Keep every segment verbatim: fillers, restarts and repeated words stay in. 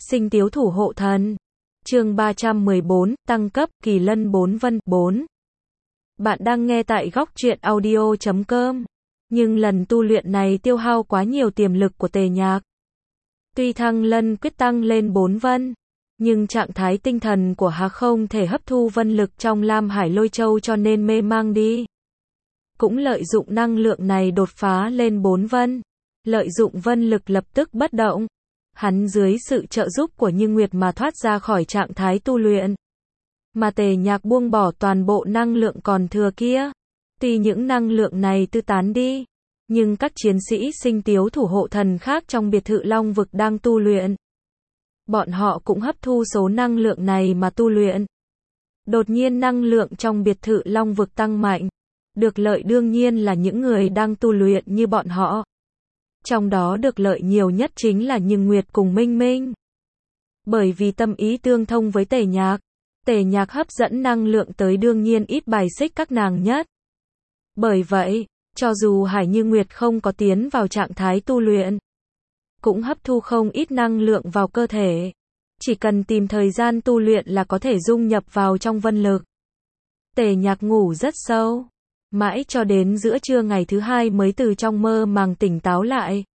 Sinh Tiếu Thủ Hộ Thần. Chương ba trăm mười bốn, tăng cấp, Kỳ Lân bốn Vân, bốn. Bạn đang nghe tại góc truyện audio chấm com. Nhưng lần tu luyện này tiêu hao quá nhiều tiềm lực của Tề Nhạc. Tuy Thăng Lân quyết tăng lên bốn vân, nhưng trạng thái tinh thần của hắn không thể hấp thu vân lực trong Lam Hải Lôi Châu cho nên mê mang đi. Cũng lợi dụng năng lượng này đột phá lên bốn vân, lợi dụng vân lực lập tức bất động. Hắn dưới sự trợ giúp của Như Nguyệt mà thoát ra khỏi trạng thái tu luyện. Mà Tề Nhạc buông bỏ toàn bộ năng lượng còn thừa kia. Tuy những năng lượng này tư tán đi, nhưng các chiến sĩ Sinh Tiếu Thủ Hộ Thần khác trong biệt thự Long Vực đang tu luyện. Bọn họ cũng hấp thu số năng lượng này mà tu luyện. Đột nhiên năng lượng trong biệt thự Long Vực tăng mạnh. Được lợi đương nhiên là những người đang tu luyện như bọn họ. Trong đó được lợi nhiều nhất chính là Như Nguyệt cùng Minh Minh. Bởi vì tâm ý tương thông với Tề Nhạc, Tề Nhạc hấp dẫn năng lượng tới đương nhiên ít bài xích các nàng nhất. Bởi vậy, cho dù Hải Như Nguyệt không có tiến vào trạng thái tu luyện, cũng hấp thu không ít năng lượng vào cơ thể. Chỉ cần tìm thời gian tu luyện là có thể dung nhập vào trong vân lực. Tề Nhạc ngủ rất sâu. Mãi cho đến giữa trưa ngày thứ hai mới từ trong mơ màng tỉnh táo lại.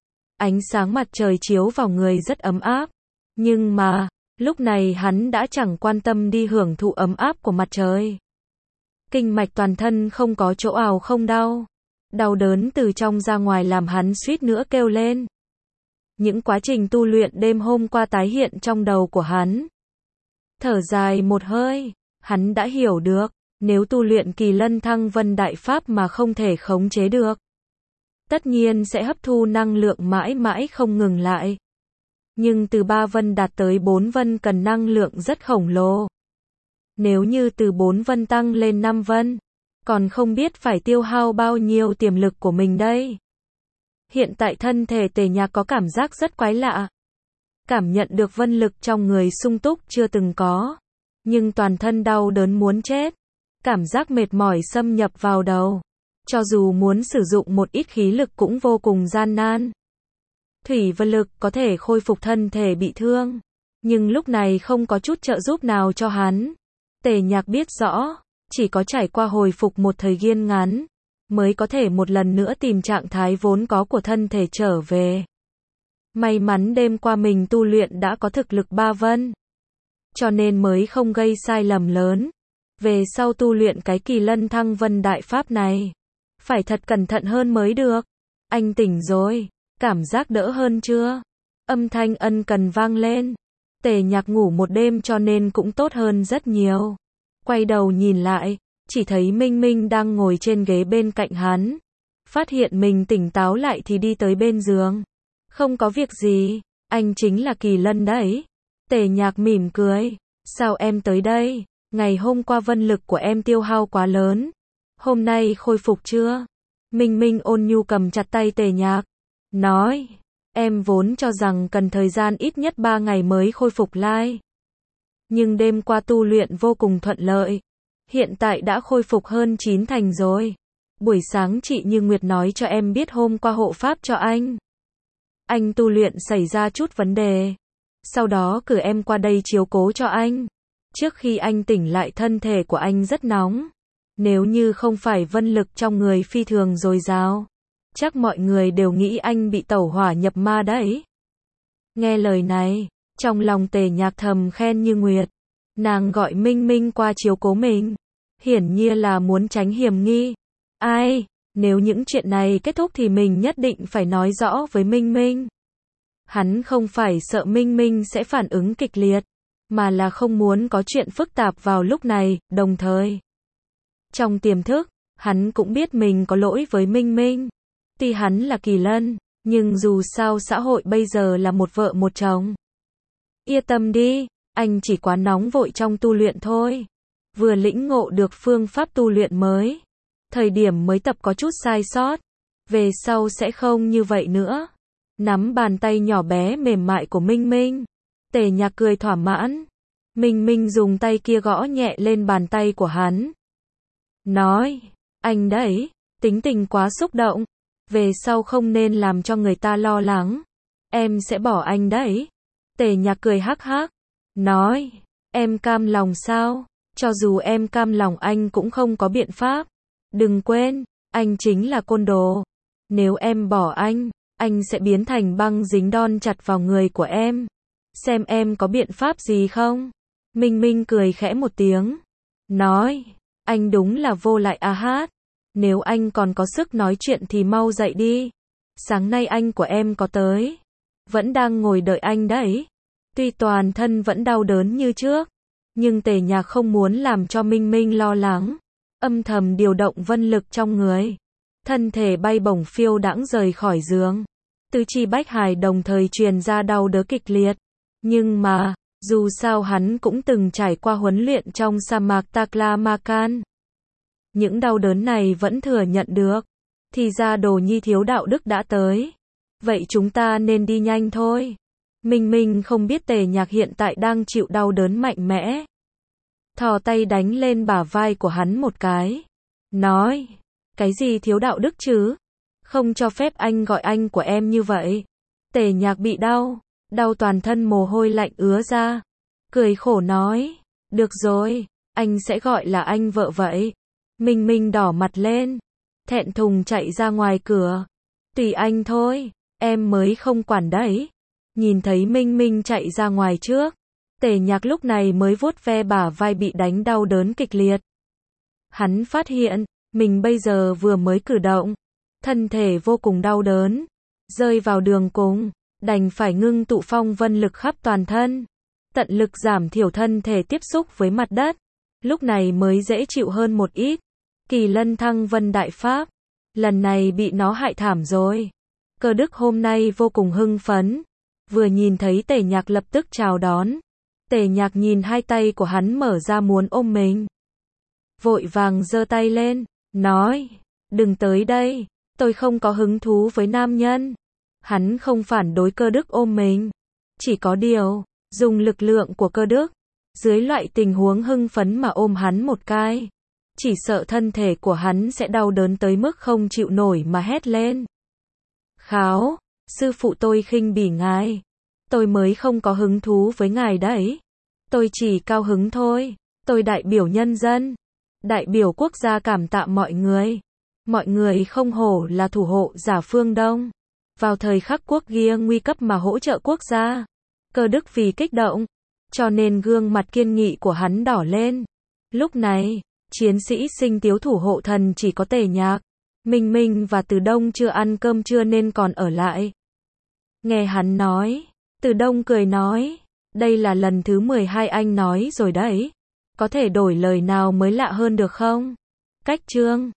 Ánh sáng mặt trời chiếu vào người rất ấm áp. Nhưng mà, lúc này hắn đã chẳng quan tâm đi hưởng thụ ấm áp của mặt trời. Kinh mạch toàn thân không có chỗ ào không đau. Đau đớn từ trong ra ngoài làm hắn suýt nữa kêu lên. Những quá trình tu luyện đêm hôm qua tái hiện trong đầu của hắn. Thở dài một hơi, hắn đã hiểu được. Nếu tu luyện Kỳ Lân Thăng Vân Đại Pháp mà không thể khống chế được, tất nhiên sẽ hấp thu năng lượng mãi mãi không ngừng lại. Nhưng từ ba vân đạt tới bốn vân cần năng lượng rất khổng lồ. Nếu như từ bốn vân tăng lên năm vân, còn không biết phải tiêu hao bao nhiêu tiềm lực của mình đây. Hiện tại thân thể Tề Nhạc có cảm giác rất quái lạ. Cảm nhận được vân lực trong người sung túc chưa từng có. Nhưng toàn thân đau đớn muốn chết. Cảm giác mệt mỏi xâm nhập vào đầu. Cho dù muốn sử dụng một ít khí lực cũng vô cùng gian nan. Thủy vân lực có thể khôi phục thân thể bị thương. Nhưng lúc này không có chút trợ giúp nào cho hắn. Tề Nhạc biết rõ, chỉ có trải qua hồi phục một thời gian ngắn, mới có thể một lần nữa tìm trạng thái vốn có của thân thể trở về. May mắn đêm qua mình tu luyện đã có thực lực ba vân. Cho nên mới không gây sai lầm lớn. Về sau tu luyện cái Kỳ Lân Thăng Vân Đại Pháp này, phải thật cẩn thận hơn mới được. Anh tỉnh rồi, cảm giác đỡ hơn chưa? Âm thanh ân cần vang lên. Tề Nhạc ngủ một đêm cho nên cũng tốt hơn rất nhiều. Quay đầu nhìn lại, chỉ thấy Minh Minh đang ngồi trên ghế bên cạnh hắn. Phát hiện mình tỉnh táo lại thì đi tới bên giường. Không có việc gì, anh chính là Kỳ Lân đấy. Tề Nhạc mỉm cười, sao em tới đây? Ngày hôm qua vân lực của em tiêu hao quá lớn. Hôm nay khôi phục chưa? Minh Minh ôn nhu cầm chặt tay Tề Nhạc. Nói, em vốn cho rằng cần thời gian ít nhất ba ngày mới khôi phục lại. Nhưng đêm qua tu luyện vô cùng thuận lợi. Hiện tại đã khôi phục hơn chín thành rồi. Buổi sáng chị Như Nguyệt nói cho em biết hôm qua hộ pháp cho anh. Anh tu luyện xảy ra chút vấn đề. Sau đó cử em qua đây chiếu cố cho anh. Trước khi anh tỉnh lại thân thể của anh rất nóng. Nếu như không phải vân lực trong người phi thường dồi dào, chắc mọi người đều nghĩ anh bị tẩu hỏa nhập ma đấy. Nghe lời này, trong lòng Tề Nhạc thầm khen Như Nguyệt. Nàng gọi Minh Minh qua chiếu cố mình. Hiển nhiên là muốn tránh hiểm nghi. Ai, nếu những chuyện này kết thúc thì mình nhất định phải nói rõ với Minh Minh. Hắn không phải sợ Minh Minh sẽ phản ứng kịch liệt, mà là không muốn có chuyện phức tạp vào lúc này, đồng thời. Trong tiềm thức, hắn cũng biết mình có lỗi với Minh Minh. Tuy hắn là Kỳ Lân, nhưng dù sao xã hội bây giờ là một vợ một chồng. Yên tâm đi, anh chỉ quá nóng vội trong tu luyện thôi. Vừa lĩnh ngộ được phương pháp tu luyện mới. Thời điểm mới tập có chút sai sót. Về sau sẽ không như vậy nữa. Nắm bàn tay nhỏ bé mềm mại của Minh Minh. Tề Nhạc cười thỏa mãn. Minh Minh dùng tay kia gõ nhẹ lên bàn tay của hắn. Nói, anh đấy, tính tình quá xúc động. Về sau không nên làm cho người ta lo lắng. Em sẽ bỏ anh đấy. Tề Nhạc cười hắc hắc, nói, em cam lòng sao? Cho dù em cam lòng anh cũng không có biện pháp. Đừng quên, anh chính là côn đồ. Nếu em bỏ anh, anh sẽ biến thành băng dính đon chặt vào người của em. Xem em có biện pháp gì không? Minh Minh cười khẽ một tiếng, nói, anh đúng là vô lại a hát. Nếu anh còn có sức nói chuyện thì mau dậy đi. Sáng nay anh của em có tới. Vẫn đang ngồi đợi anh đấy. Tuy toàn thân vẫn đau đớn như trước, nhưng Tề Nhạc không muốn làm cho Minh Minh lo lắng. Âm thầm điều động vân lực trong người. Thân thể bay bổng phiêu đãng rời khỏi giường. Tứ chi bách hải đồng thời truyền ra đau đớn kịch liệt. Nhưng mà, dù sao hắn cũng từng trải qua huấn luyện trong sa mạc Taklamakan. Những đau đớn này vẫn thừa nhận được. Thì ra Đồ Nhi thiếu đạo đức đã tới. Vậy chúng ta nên đi nhanh thôi. Minh Minh không biết Tề Nhạc hiện tại đang chịu đau đớn mạnh mẽ. Thò tay đánh lên bả vai của hắn một cái. Nói, cái gì thiếu đạo đức chứ? Không cho phép anh gọi anh của em như vậy. Tề Nhạc bị đau, đau toàn thân mồ hôi lạnh ứa ra. Cười khổ nói, được rồi, anh sẽ gọi là anh vợ vậy. Minh Minh đỏ mặt lên, thẹn thùng chạy ra ngoài cửa. Tùy anh thôi, em mới không quản đấy. Nhìn thấy Minh Minh chạy ra ngoài trước, Tề Nhạc lúc này mới vuốt ve bả vai bị đánh đau đớn kịch liệt. Hắn phát hiện, mình bây giờ vừa mới cử động, thân thể vô cùng đau đớn, rơi vào đường cùng, đành phải ngưng tụ phong vân lực khắp toàn thân, tận lực giảm thiểu thân thể tiếp xúc với mặt đất, lúc này mới dễ chịu hơn một ít. Kỳ Lân Thăng Vân Đại Pháp, lần này bị nó hại thảm rồi. Cơ Đức hôm nay vô cùng hưng phấn, vừa nhìn thấy Tề Nhạc lập tức chào đón. Tề Nhạc nhìn hai tay của hắn mở ra muốn ôm mình. Vội vàng giơ tay lên, nói, đừng tới đây, tôi không có hứng thú với nam nhân. Hắn không phản đối Cơ Đức ôm mình. Chỉ có điều, dùng lực lượng của Cơ Đức, dưới loại tình huống hưng phấn mà ôm hắn một cái, chỉ sợ thân thể của hắn sẽ đau đớn tới mức không chịu nổi mà hét lên. Kháo, sư phụ tôi khinh bỉ ngài. Tôi mới không có hứng thú với ngài đấy. Tôi chỉ cao hứng thôi. Tôi đại biểu nhân dân, đại biểu quốc gia cảm tạ mọi người. Mọi người không hổ là thủ hộ giả phương Đông. Vào thời khắc quốc gia nguy cấp mà hỗ trợ quốc gia. Cơ Đức vì kích động, cho nên gương mặt kiên nghị của hắn đỏ lên. Lúc này, chiến sĩ Sinh Tiếu thủ hộ thần chỉ có Tề Nhạc, Minh Minh và Từ Đông chưa ăn cơm trưa nên còn ở lại. Nghe hắn nói, Từ Đông cười nói, đây là lần thứ mười hai anh nói rồi đấy. Có thể đổi lời nào mới lạ hơn được không? Cách chương